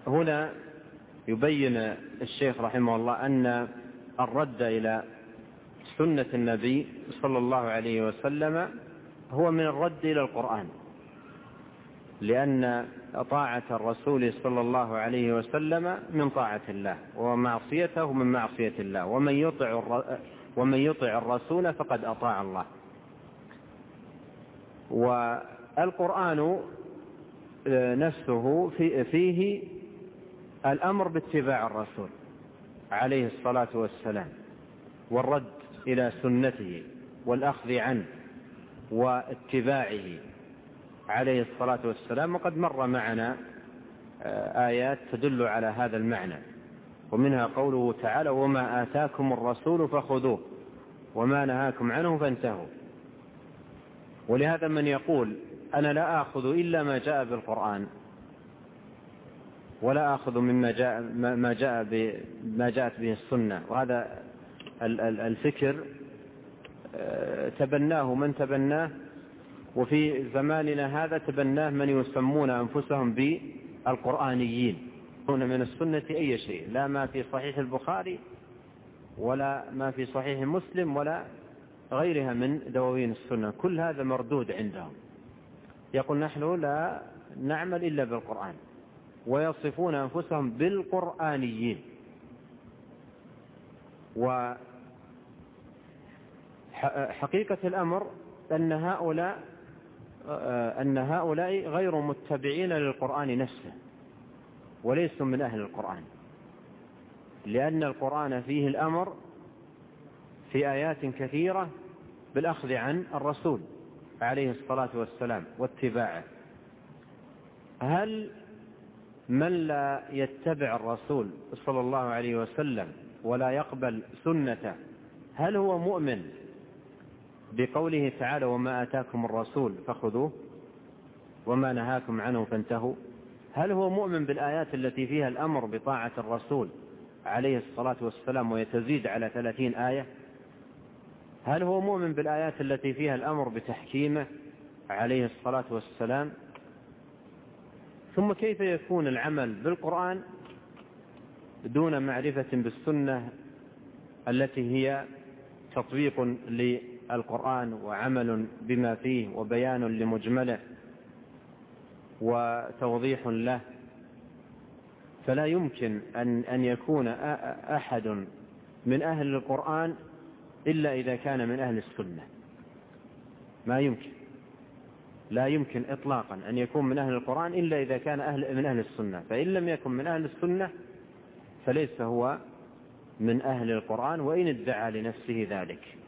هنا يبين الشيخ رحمه الله أن الرد إلى سنة النبي صلى الله عليه وسلم هو من الرد إلى القرآن، لأن طاعة الرسول صلى الله عليه وسلم من طاعة الله، ومعصيته من معصية الله، ومن يطع الرسول فقد أطاع الله. والقرآن نفسه فيه الأمر باتباع الرسول عليه الصلاة والسلام، والرد إلى سنته والأخذ عنه واتباعه عليه الصلاة والسلام. وقد مر معنا آيات تدل على هذا المعنى، ومنها قوله تعالى: وما آتاكم الرسول فخذوه وما نهاكم عنه فانتهوا. ولهذا من يقول أنا لا آخذ إلا ما جاء بالقرآن، ولا آخذ مما ما جاءت به السنة، وهذا الفكر تبناه من تبناه، وفي زماننا هذا تبناه من يسمون أنفسهم بالقرآنيين، هنا من السنة أي شيء، لا ما في صحيح البخاري ولا ما في صحيح مسلم ولا غيرها من دواوين السنة، كل هذا مردود عندهم. يقول نحن لا نعمل إلا بالقرآن، ويصفون أنفسهم بالقرآنيين. وحقيقة الأمر أن هؤلاء غير متبعين للقرآن نفسه، وليسوا من أهل القرآن، لأن القرآن فيه الأمر في آيات كثيرة بالأخذ عن الرسول عليه الصلاة والسلام واتباعه. هل من لا يتبع الرسول صلى الله عليه وسلم ولا يقبل سنته هل هو مؤمن بقوله تعالى: وما آتاكم الرسول فخذوه وما نهاكم عنه فانتهوا؟ هل هو مؤمن بالآيات التي فيها الأمر بطاعة الرسول عليه الصلاة والسلام ويتزيد على 30 آية؟ هل هو مؤمن بالآيات التي فيها الأمر بتحكيمه عليه الصلاة والسلام؟ ثم كيف يكون العمل بالقرآن دون معرفة بالسنة التي هي تطبيق للقرآن وعمل بما فيه وبيان لمجمله وتوضيح له؟ فلا يمكن أن يكون أحد من أهل القرآن إلا إذا كان من أهل السنة. ما يمكن، لا يمكن إطلاقا أن يكون من أهل القرآن إلا إذا كان من أهل السنة، فإن لم يكن من أهل السنة فليس هو من أهل القرآن وإن ادعى لنفسه ذلك.